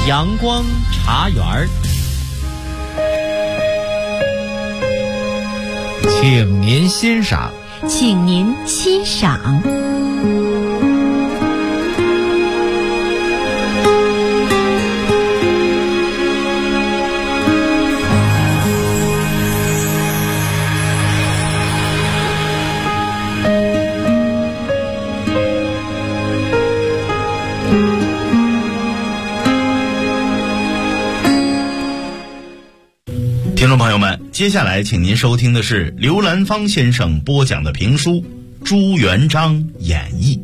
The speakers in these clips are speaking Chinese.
阳光茶园，请您欣赏。 请您欣赏。 听众朋友们，接下来请您收听的是刘兰芳先生播讲的评书《朱元璋演义》。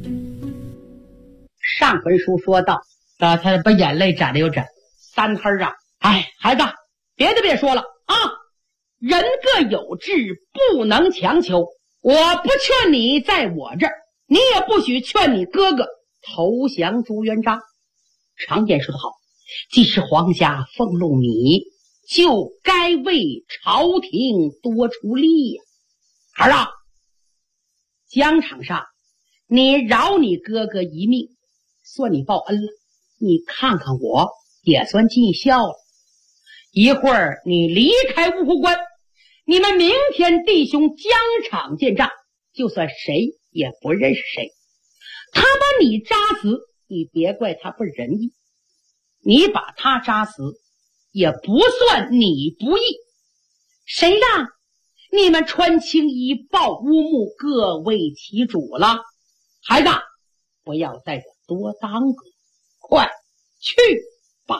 上回书说到，他把眼泪眨了又眨，三黑啊，孩子，别的别说了啊，人各有志，不能强求。我不劝你在我这儿，你也不许劝你哥哥投降朱元璋。常言说得好，既是皇家俸禄米，就该为朝廷多出力呀。儿啊，疆场上你饶你哥哥一命，算你报恩了，你看看我也算尽孝了。一会儿你离开芜湖关，你们明天弟兄疆场见仗，就算谁也不认识谁。他把你扎死，你别怪他不仁义，你把他扎死也不算你不义，谁让你们穿青衣抱乌木，各为其主了？孩子，不要在这多耽搁，快去吧。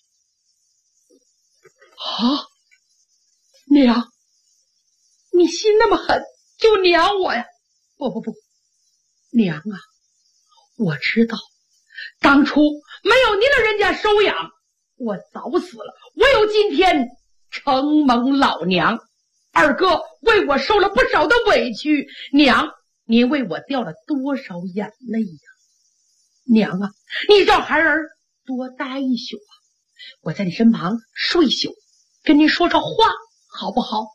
啊，娘，你心那么狠，就娘我呀？不，娘啊，我知道当初没有您的人家收养，我早死了，我有今天承蒙老娘。二哥为我受了不少的委屈，娘，您为我掉了多少眼泪呀？娘啊，你让孩儿多待一宿啊，我在你身旁睡一宿，跟您说说话好不好？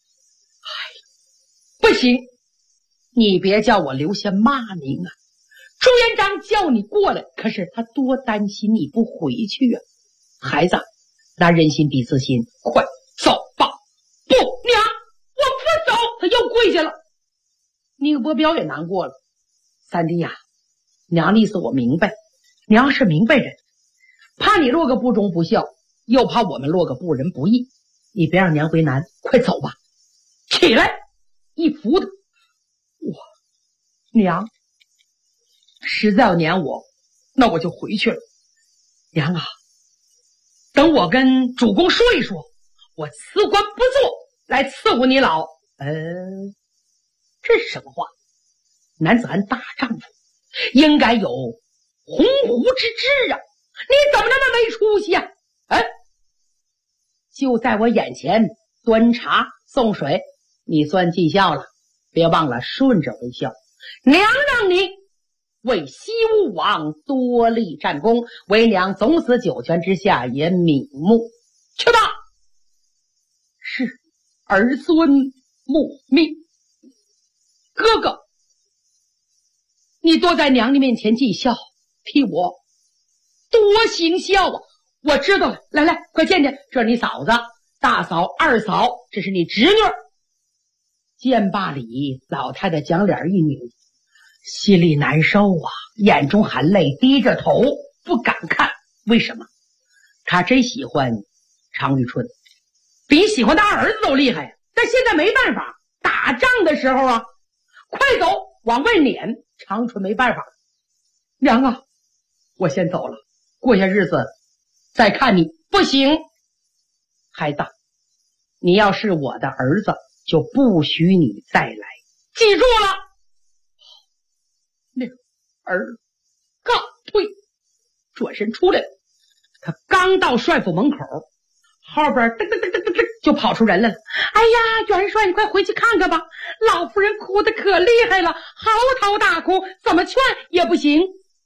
不行，你别叫我留下骂名啊。朱元璋叫你过来，可是他多担心你不回去啊。孩子，那人心比自心，快走吧。不，娘，我不走。他又跪下了。宁伯彪也难过了。三弟呀，娘的意思我明白，娘是明白人，怕你落个不忠不孝，又怕我们落个不仁不义，你别让娘为难，快走吧。起来，一扶他。娘，实在要撵我，那我就回去了。娘啊，等我跟主公说一说，我辞官不做，来伺候你老。这是什么话？男子汉大丈夫应该有鸿鹄之志啊，你怎么那么没出息啊？就在我眼前端茶送水，你算尽孝了，别忘了顺着为孝。娘让你为西吴王多立战功，为娘总司九泉之下也瞑目。去吧，是儿孙慕命。哥哥，你多在娘的面前尽孝，替我多行孝啊。我知道了，来，快见见，这是你嫂子，大嫂、二嫂，这是你侄女。见罢礼，老太太将脸一拧，心里难受啊，眼中含泪，低着头不敢看。为什么？他真喜欢常遇春，比喜欢他儿子都厉害呀。但现在没办法，打仗的时候啊，快走，往外撵，常春没办法。娘啊，我先走了，过些日子再看你。不行，孩子，你要是我的儿子，就不许你再来，记住了。那个儿告退，转身出来了。他刚到帅府门口，后边噔就跑出人来了。哎呀，元帅，你快回去看看吧，老夫人哭得可厉害了，嚎啕大哭，怎么劝也不行。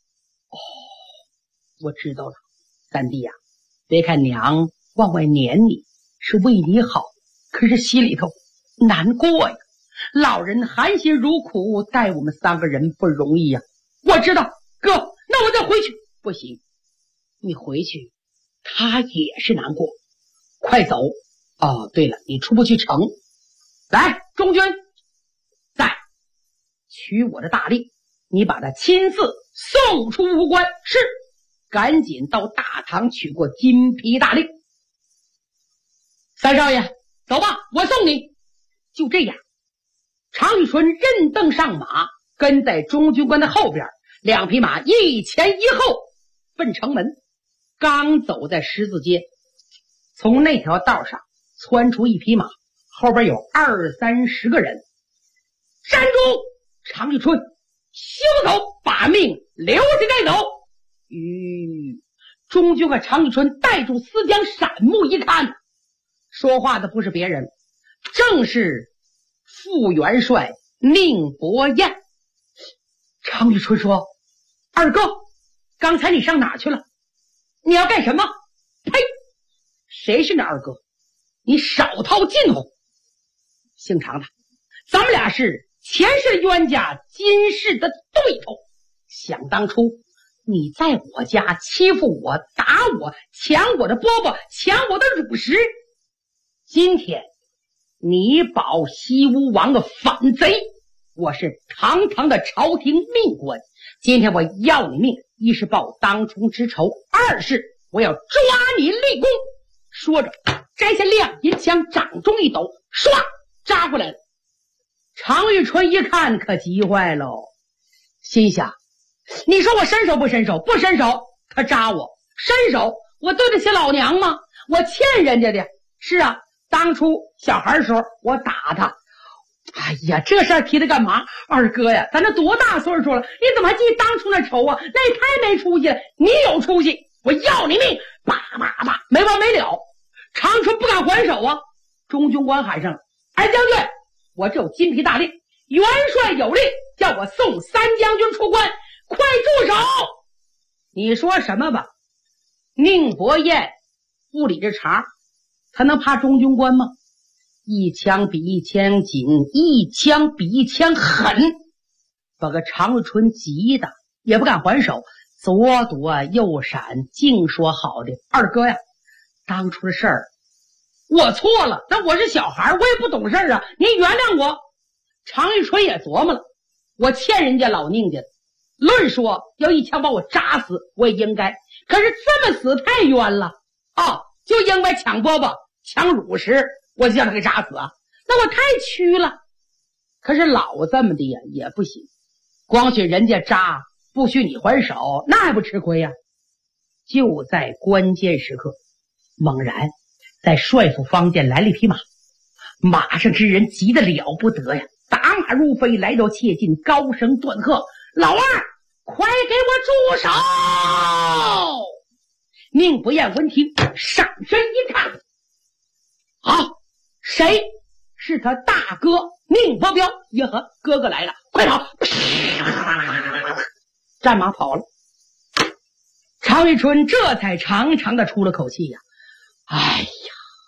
我知道了，三弟呀，别看娘往外撵你，是为你好，可是心里头难过呀。老人含辛茹苦，带我们三个人不容易呀。我知道，哥，那我再回去。不行，你回去他也是难过。快走！哦，对了，你出不去城。来，中军，在取我的大令，你把他亲自送出吴关。是，赶紧到大堂取过金皮大令。三少爷，走吧，我送你。就这样，常遇春任登上马，跟在中军官的后边，两匹马一前一后奔城门。刚走在十字街，从那条道上窜出一匹马，后边有20-30个人。站住！常遇春，休走，把命留下该走。中军和常遇春带住思江，闪目一看，说话的不是别人，正是副元帅宁伯彦。常遇春说：“二哥，刚才你上哪去了？你要干什么？”呸！谁是你二哥？你少套近乎！姓常的，咱们俩是前世冤家，今世的对头。想当初你在我家欺负我，打我，抢我的饽饽，抢我的乳食。今天你保西吴王的反贼，我是堂堂的朝廷命官，今天我要你命，一是报当初之仇，二是我要抓你立功。说着摘下亮银枪，掌中一抖，唰扎过来了。常遇春一看可急坏了，心想：你说我伸手不伸手？不伸手他扎我，伸手我对得起老娘吗？我欠人家的。是啊，当初小孩的时候我打他。哎呀，这事儿提他干嘛？二哥呀，咱这多大岁数了，你怎么还记当初那仇啊？那也太没出息了。你有出息，我要你命！叭叭叭，没完没了。长春不敢还手啊。中军官喊上：“二将军，我这有金皮大令，元帅有令，叫我送三将军出关，快住手！”你说什么吧？宁伯彦不理这茬，他能怕中军官吗？一枪比一枪紧，一枪比一枪狠，把个常遇春急的也不敢还手，左躲右闪，净说好的：“二哥呀，当初的事儿我错了，但我是小孩，我也不懂事啊，您原谅我。”常遇春也琢磨了，我欠人家老宁家的，论说要一枪把我扎死我也应该，可是这么死太冤了啊，就应该抢饽饽抢乳食，我就让他给扎死啊，那我太屈了。可是老这么的呀也不行，光许人家扎，不许你还手，那还不吃亏呀。就在关键时刻，猛然在帅府坊间来了一匹马，马上之人急得了不得呀，打马如飞，来到切近，高声断喝：“老二，快给我住手！”宁不厌闻听，上身一看，好，谁？是他大哥宁伯彪。耶呵，哥哥来了，快跑！战马跑了。常遇春这才长长的出了口气呀，哎呀，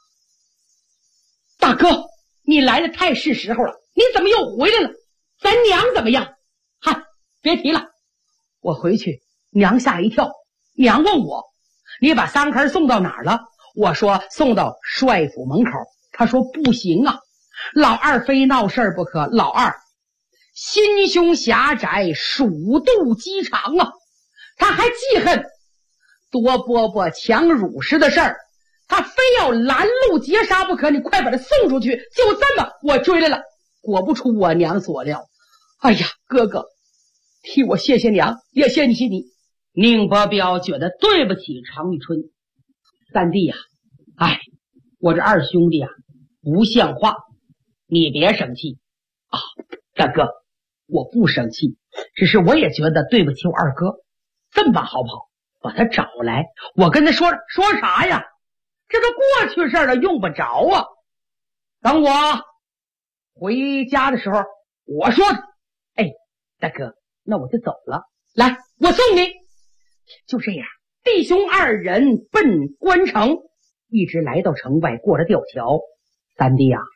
大哥，你来的太是时候了，你怎么又回来了？咱娘怎么样？嗨，别提了，我回去娘吓一跳，娘问我你把三坑送到哪儿了？我说送到帅府门口。他说不行啊，老二非闹事儿不可，老二心胸狭窄，鼠肚鸡肠啊，他还记恨夺饽饽抢乳食的事儿，他非要拦路截杀不可，你快把他送出去。就这么我追来了，果不出我娘所料。哎呀，哥哥替我谢谢娘，也谢谢你。宁伯彪觉得对不起常遇春。三弟呀，哎，我这二兄弟啊不像话，你别生气啊。大哥，我不生气，只是我也觉得对不起我二哥。这么办好不好？把他找来，我跟他说啥呀？这都过去事了，用不着啊。等我回家的时候我说。哎，大哥，那我就走了，来，我送你。就这样，弟兄二人奔关城，一直来到城外，过了吊桥。三弟啊，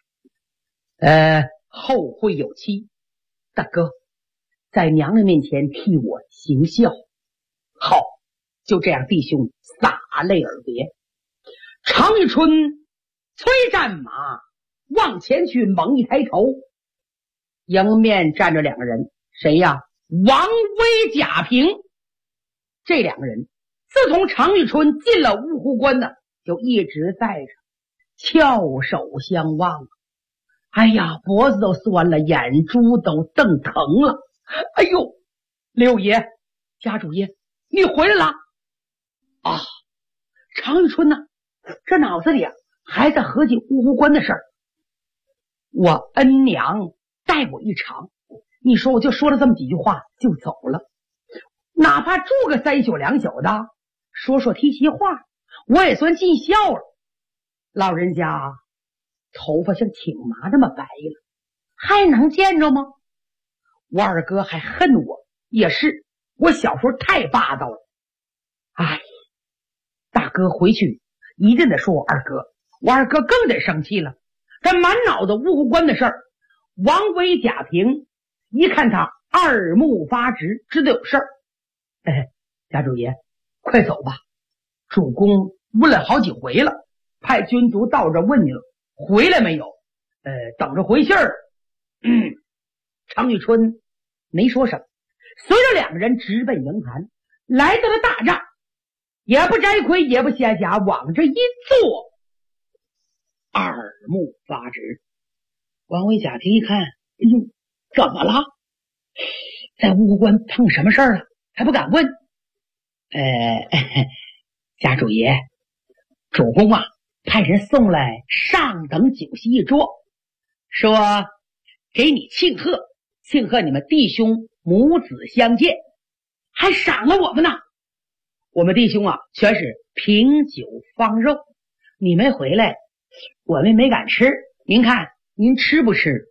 后会有期，大哥在娘的面前替我行孝。好， 就这样，弟兄洒泪而别。常遇春催战马往前去，猛一抬头，迎面站着两个人，谁呀？王威、贾平。这两个人自从常遇春进了芜湖关呢，就一直在着，翘首相望。哎呀，脖子都酸了，眼珠都瞪疼了。哎呦，六爷、家主爷，你回来了啊！常遇春呢，这脑子里还在合计芜湖关的事儿。我恩娘带我一场，你说我就说了这么几句话就走了，哪怕住个3宿2宿的，说说提携话，我也算尽孝了。老人家头发像挺麻那么白了，还能见着吗？我二哥还恨我，也是我小时候太霸道了。哎，大哥回去一定得说我二哥，我二哥更得生气了。他满脑子芜湖关的事儿，王威、贾平一看他二目发直，知道有事儿。家主爷，快走吧，主公问了好几回了，派军卒到这问你了，回来没有？等着回信儿。常遇春没说什么，随着两个人直奔营盘，来到了大帐，也不摘盔也不卸甲，往这一坐，二目发直。王维贾平一看，哎呦，怎么了？在芜湖关碰什么事儿了？还不敢问。家主爷，主公啊派人送来上等酒席一桌，说给你庆贺你们弟兄母子相见，还赏了我们呢。我们弟兄啊全是凭酒放肉，你没回来，我们没敢吃，您看您吃不吃？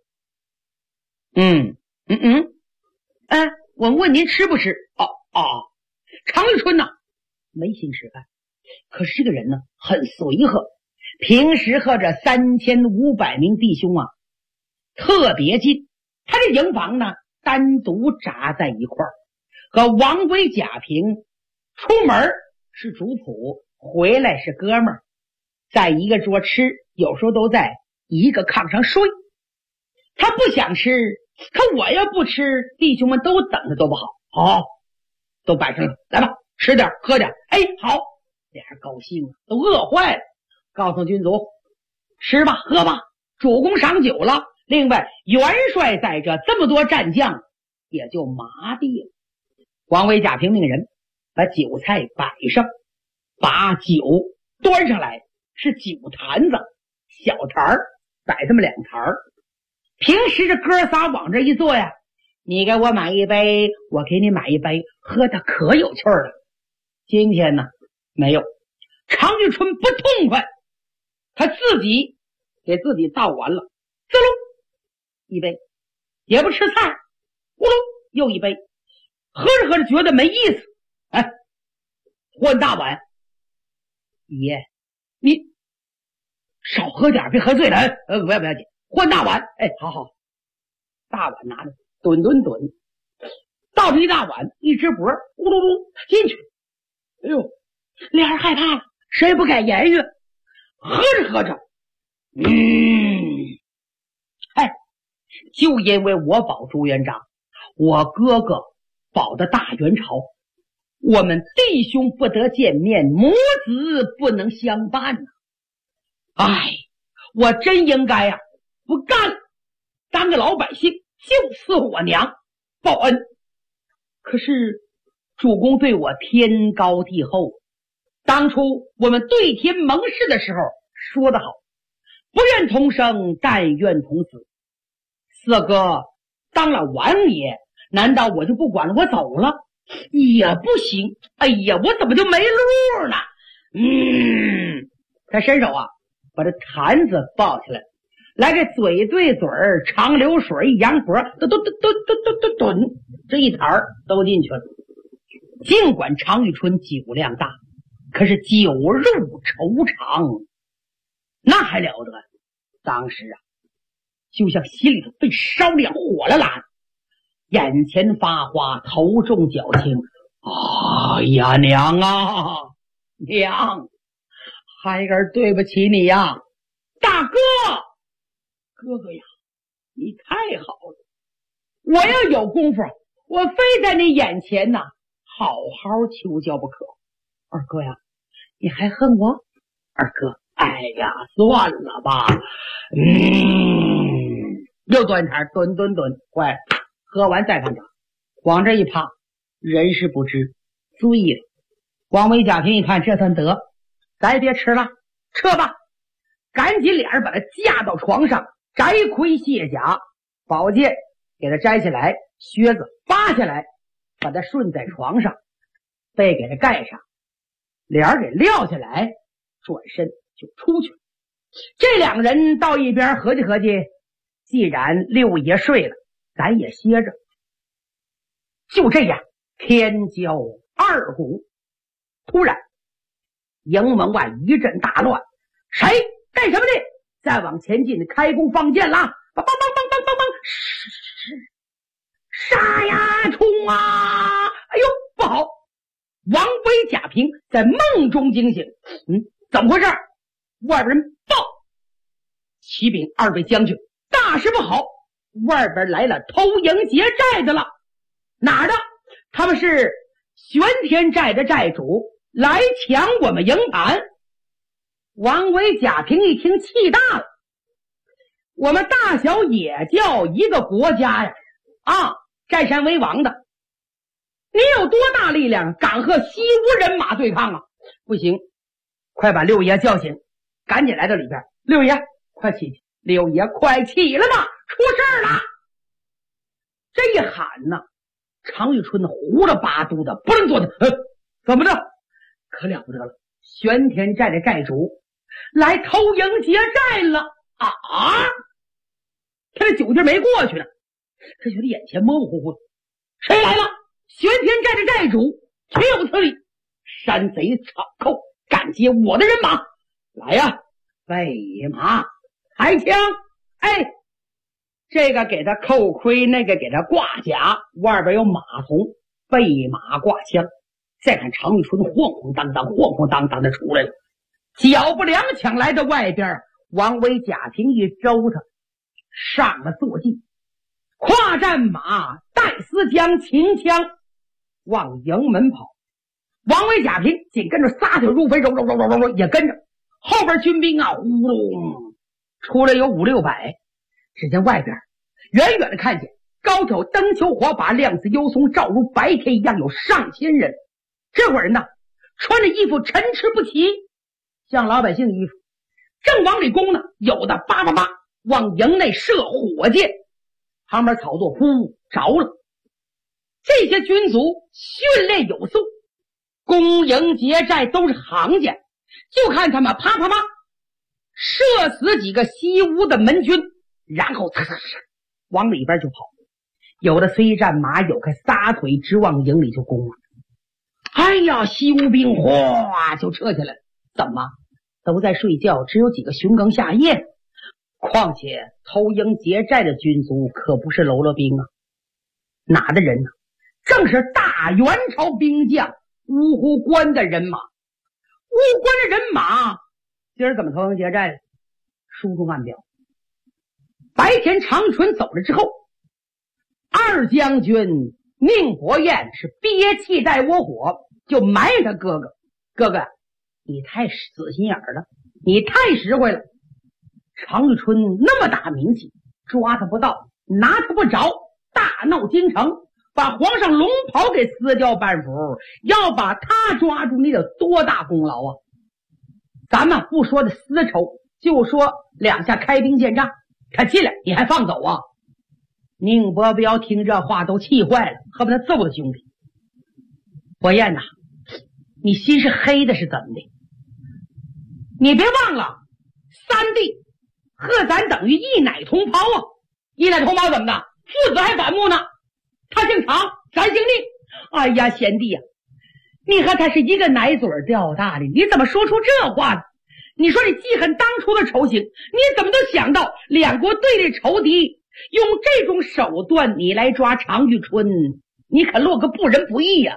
我问您吃不吃？常遇春呢没心吃饭，可是这个人呢很随和，平时和这3500名弟兄啊特别近，他这营房呢单独扎在一块儿，和王威、贾平出门是主仆，回来是哥们儿，在一个桌吃，有时候都在一个炕上睡。他不想吃，可我要不吃，弟兄们都等着多不好。好，都摆上了，来吧，吃点喝点。好，俩人高兴了，都饿坏了，告诉军卒，吃吧喝吧，主公赏酒了。另外元帅在这，这么多战将也就麻痹了。王维、贾平命人把酒菜摆上，把酒端上来，是酒坛子，小坛儿摆这么2坛儿。平时这哥仨往这一坐呀，你给我买一杯，我给你买一杯，喝的可有趣了。今天呢没有，常遇春不痛快，他自己给自己倒完了，滋噜一杯，也不吃菜，呼噜又一杯，喝着喝着觉得没意思，换大碗。爷，你少喝点，别喝醉了。不要紧，换大碗。好好，大碗拿着，吨，倒着一大碗，一只钵，咕噜噜进去。哎呦，俩人害怕了，谁也不敢言语。喝着喝着，就因为我保朱元璋，我哥哥保的大元朝，我们弟兄不得见面，母子不能相伴呢。我真应该不干了，当个老百姓就伺候我娘报恩。可是主公对我天高地厚，当初我们对天盟誓的时候说得好，不愿同生，但愿同死。四哥当了王爷，难道我就不管了，我走了也不行？我怎么就没路呢？他伸手把这坛子抱起来，来个嘴对嘴儿，长流水，洋活，吨，这一坛儿都进去了。尽管常遇春酒量大，可是酒入愁肠，那还了得。当时就像心里头被烧亮，火了蓝，眼前发花，头重脚轻。 哎呀，娘啊，娘，孩儿对不起你呀，大哥，哥哥呀，你太好了，我要有功夫，我非在你眼前呐，好好求教不可。二哥呀，你还恨我？二哥，哎呀，算了吧。又端茶，吨，乖，喝完再看茶，往这一趴，人事不知，醉了。王维、贾平一看，这算得，咱也别吃了，撤吧。赶紧俩人把他架到床上，摘盔卸甲，宝剑给他摘下来，靴子扒下来，把他顺在床上，被给他盖上，帘儿给撂下来，转身就出去了。这两个人到一边合计合计，既然六爷睡了，咱也歇着。就这样，天交二鼓，突然营门外一阵大乱，谁干什么的？再往前进，开弓放箭啦！梆梆梆梆梆梆梆，杀呀，冲啊！哎呦，不好！王维、贾平在梦中惊醒，怎么回事？外边人报，启禀二位将军，大事不好，外边来了偷营劫寨的了。哪儿的？他们是玄天寨的寨主，来抢我们营盘。王维、贾平一听气大了，我们大小也叫一个国家呀，占山为王的，你有多大力量敢和西吴人马对抗啊？不行，快把六爷叫醒，赶紧来到里边。六爷快起，六爷快起来吧，出事了！这一喊呢，常遇春胡了八嘟的不能坐的，怎么的？可了不得了，玄天寨的寨主来偷营劫寨了啊！他这酒劲没过去呢，他觉得眼前模模糊糊的，谁来了？玄天寨的寨主，岂有此理！山贼草寇，敢劫我的人马！来呀，备马抬枪！哎，这个给他扣盔，那个给他挂甲，外边有马童，备马挂枪。再看常遇春晃晃荡荡的出来了，脚步踉跄来到外边，王维、贾平一周他上了坐骑，跨战马，带丝将秦枪往营门跑。王维、贾平紧跟着撒腿入飞，揉也跟着。后边军兵啊，呼隆出来有500-600。只见外边远远的看见高挑灯球火把，亮似幽松，照如白天一样，有上千人。这伙人呢，穿着衣服参差不齐，像老百姓的衣服，正往里攻呢，有的叭叭叭往营内射火箭，旁边草垛呼着了。这些军卒训练有素，攻营劫寨都是行家，就看他们啪啪啪射死几个西吴的门军，然后嚓嚓嚓往里边就跑。有的虽战马，有个撒腿直往营里就攻了。哎呀，西吴兵哗就撤下来了。怎么都在睡觉，只有几个巡更下夜。况且偷营劫寨的军卒可不是喽啰兵啊，哪的人呢？正是大元朝兵将乌湖关的人马。乌湖关的人马今儿怎么偷营劫寨的？书中暗表，白天常纯走了之后，二将军宁伯彦是憋气带窝火，就埋怨他哥哥，哥哥你太死心眼了，你太实惠了。常遇春那么大名气，抓他不到，拿他不着，大闹京城，把皇上龙袍给撕掉半幅，要把他抓住，你得多大功劳啊！咱们不说的私仇，就说两下开兵见仗，他进来你还放走啊？宁伯彪听这话都气坏了，恨不得揍他兄弟。伯彦呐，你心是黑的是怎么的？你别忘了三弟和咱等于一奶同胞啊！一奶同胞怎么的？父子还反目呢？他姓常，咱姓宁。哎呀，贤弟啊，你和他是一个奶嘴掉大的，你怎么说出这话呢？你说你记恨当初的仇行，你怎么都想到两国对立仇敌，用这种手段你来抓常遇春，你可落个不仁不义呀！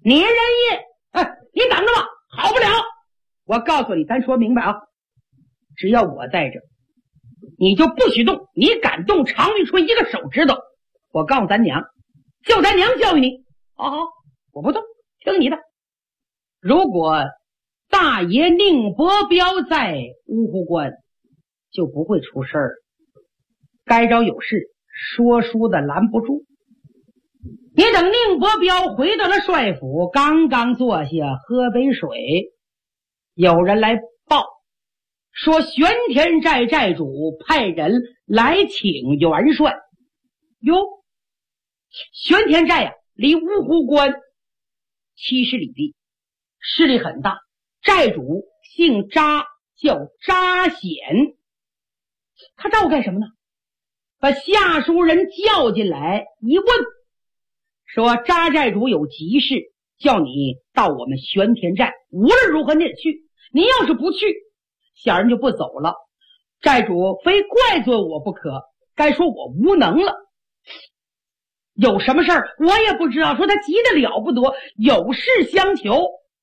你人也，你等着吧，好不了。我告诉你，咱说明白啊，只要我在这，你就不许动。你敢动常玉春一个手指头，我告诉咱娘，叫咱娘教育你。好，我不动，听你的。如果大爷宁伯彪在乌湖关，就不会出事儿。该着有事，说书的拦不住。你等宁伯彪回到了帅府，刚刚坐下喝杯水，有人来报说玄田寨寨主派人来请元帅。哟，玄田寨离乌湖关70里地，势力很大。寨主姓扎，叫扎显。他找我干什么呢？把下书人叫进来一问，说扎寨主有急事，叫你到我们玄田寨，无论如何你得去。你要是不去，小人就不走了。寨主非怪罪我不可，该说我无能了。有什么事儿我也不知道，说他急得了不得，有事相求。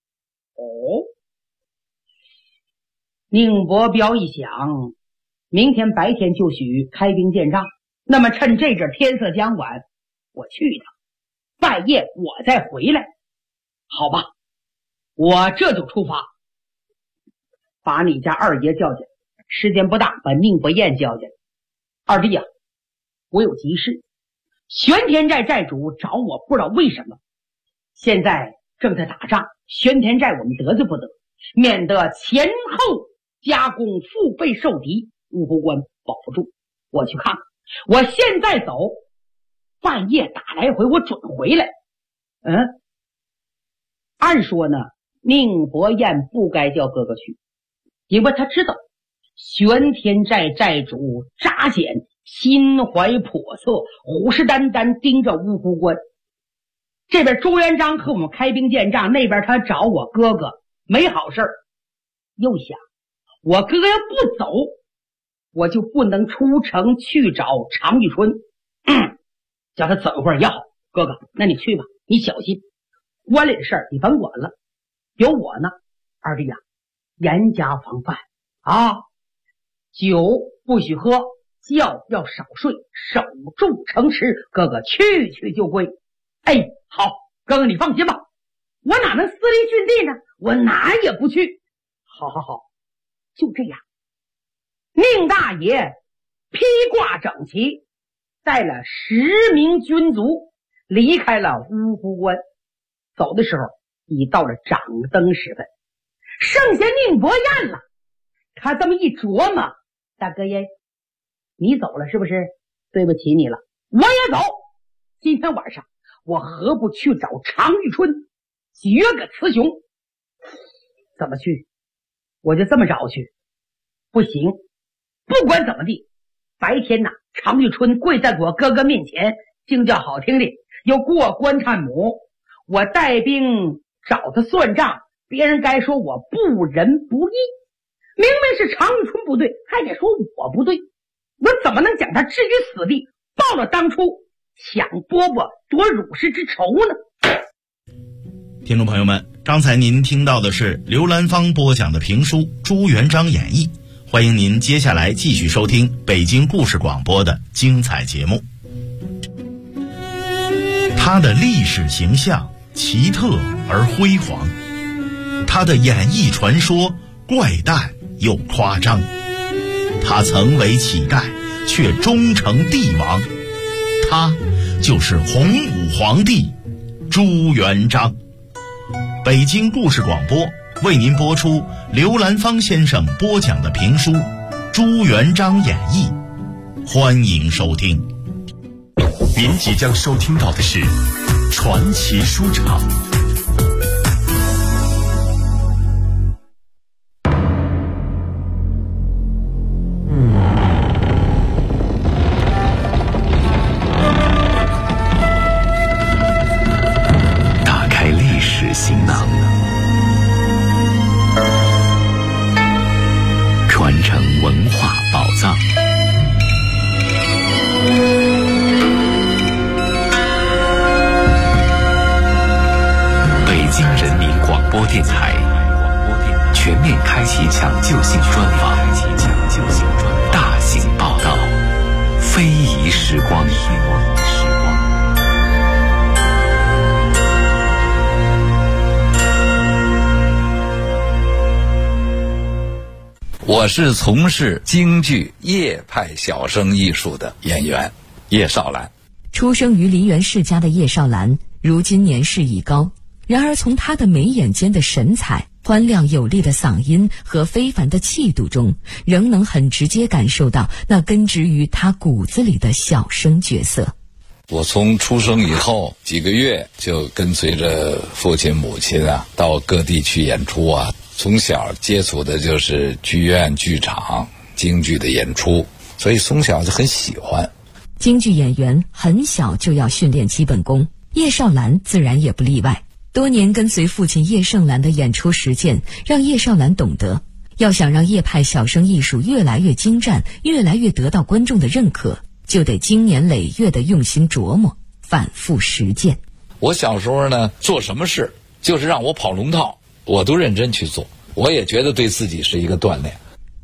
宁伯彪一想，明天白天就许开兵建仗，那么趁这阵天色将晚，我去一趟，半夜我再回来。好吧，我这就出发。把你家二爷叫进来，时间不大，把宁伯彦叫进来。二弟啊，我有急事，玄田寨寨主找我，不知道为什么，现在正在打仗，玄田寨我们得罪不得，免得前后加工，腹背受敌，乌湖关保不住。我去看看，我现在走，半夜打来回，我准回来。按说呢，宁伯彦不该叫哥哥去，因为他知道玄田寨寨主扎显心怀叵测，虎视眈眈盯着乌湖关。这边朱元璋和我们开兵建仗，那边他找我哥哥，没好事儿。又想我哥哥要不走，我就不能出城去找常玉春。叫他走一会儿也好。哥哥，那你去吧，你小心，关里的事儿你甭管了，有我呢。二弟啊，严加防范啊，酒不许喝，觉要少睡，守住城池。哥哥去就归。好，哥哥你放心吧，我哪能私离郡地呢？我哪也不去。好，就这样。宁大爷披挂整齐，带了10名军卒离开了乌湖关。走的时候已到了掌灯时分，剩下宁伯彦了。他这么一琢磨，大哥爷，你走了是不是？对不起你了，我也走。今天晚上我何不去找常玉春决个雌雄？怎么去？我就这么找去？不行，不管怎么地，白天常玉春跪在我哥哥面前，经叫好听的又过关探母，我带兵找他算账，别人该说我不仁不义。明明是常玉春不对，还得说我不对，我怎么能将他置于死地，报了当初抢饽饽夺乳食之仇呢？ 听众朋友们，刚才您听到的是刘兰芳播讲的评书《朱元璋演义》，欢迎您接下来继续收听北京故事广播的精彩节目。他的历史形象奇特而辉煌，他的演义传说怪诞又夸张，他曾为乞丐却终成帝王，他就是洪武皇帝朱元璋。北京故事广播为您播出刘兰芳先生播讲的评书《朱元璋演义》，欢迎收听。 您即将收听到的是传奇书场。打开历史行囊，传承文化宝藏。北播电台，全面开启抢救性专访，大型报道，非遗时光。 我是从事京剧叶派小生艺术的演员叶绍兰。 出生于梨园世家的叶绍兰，如今年事已高，然而从他的眉眼间的神采、欢亮有力的嗓音和非凡的气度中，仍能很直接感受到那根植于他骨子里的小生角色。 我从出生以后几个月就跟随着父亲母亲到各地去演出从小接触的就是剧院剧场京剧的演出，所以从小就很喜欢。 京剧演员很小就要训练基本功，叶绍兰自然也不例外。多年跟随父亲叶盛兰的演出实践，让叶绍兰懂得，要想让叶派小生艺术越来越精湛，越来越得到观众的认可，就得经年累月的用心琢磨，反复实践。 我小时候呢，做什么事就是让我跑龙套，我都认真去做，我也觉得对自己是一个锻炼。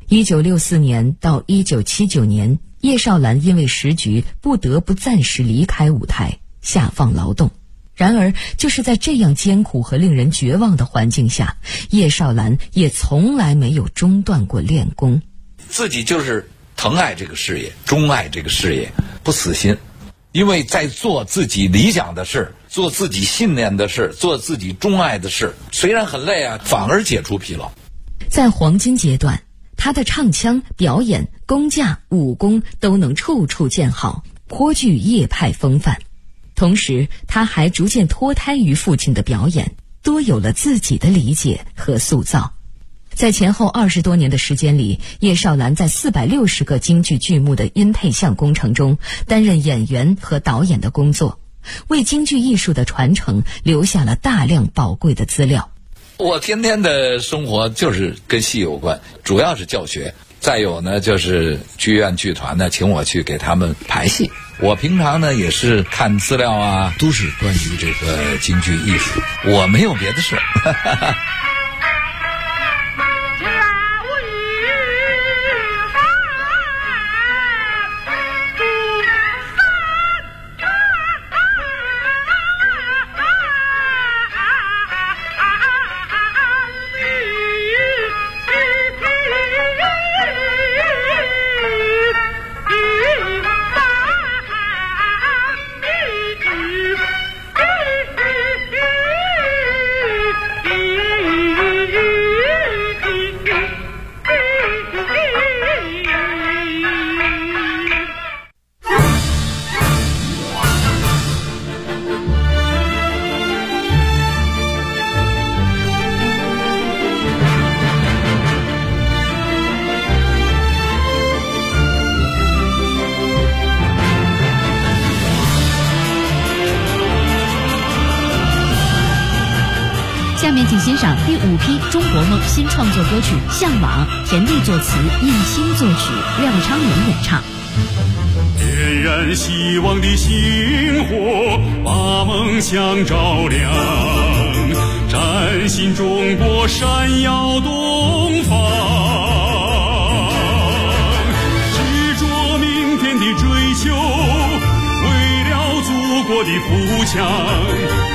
1964年到1979年，叶绍兰因为时局不得不暂时离开舞台，下放劳动。然而就是在这样艰苦和令人绝望的环境下，叶绍兰也从来没有中断过练功。 自己就是疼爱这个事业，钟爱这个事业，不死心。因为在做自己理想的事，做自己信念的事，做自己钟爱的事，虽然很累反而解除疲劳。 在黄金阶段，他的唱腔、表演、功架、武功都能处处见好，颇具叶派风范。同时他还逐渐脱胎于父亲的表演，多有了自己的理解和塑造。在前后20多年的时间里，叶绍兰在460个京剧剧目的音配像工程中担任演员和导演的工作，为京剧艺术的传承留下了大量宝贵的资料。 我天天的生活就是跟戏有关，主要是教学，再有呢就是剧院剧团呢请我去给他们排戏。我平常呢也是看资料都是关于这个京剧艺术，我没有别的事。 下面请欣赏第5批中国梦新创作歌曲《向往》，田地作词，应兴作曲，廖昌永演唱。 点燃希望的星火，把梦想照亮，崭新中国闪耀东方，执着明天的追求，为了祖国的富强。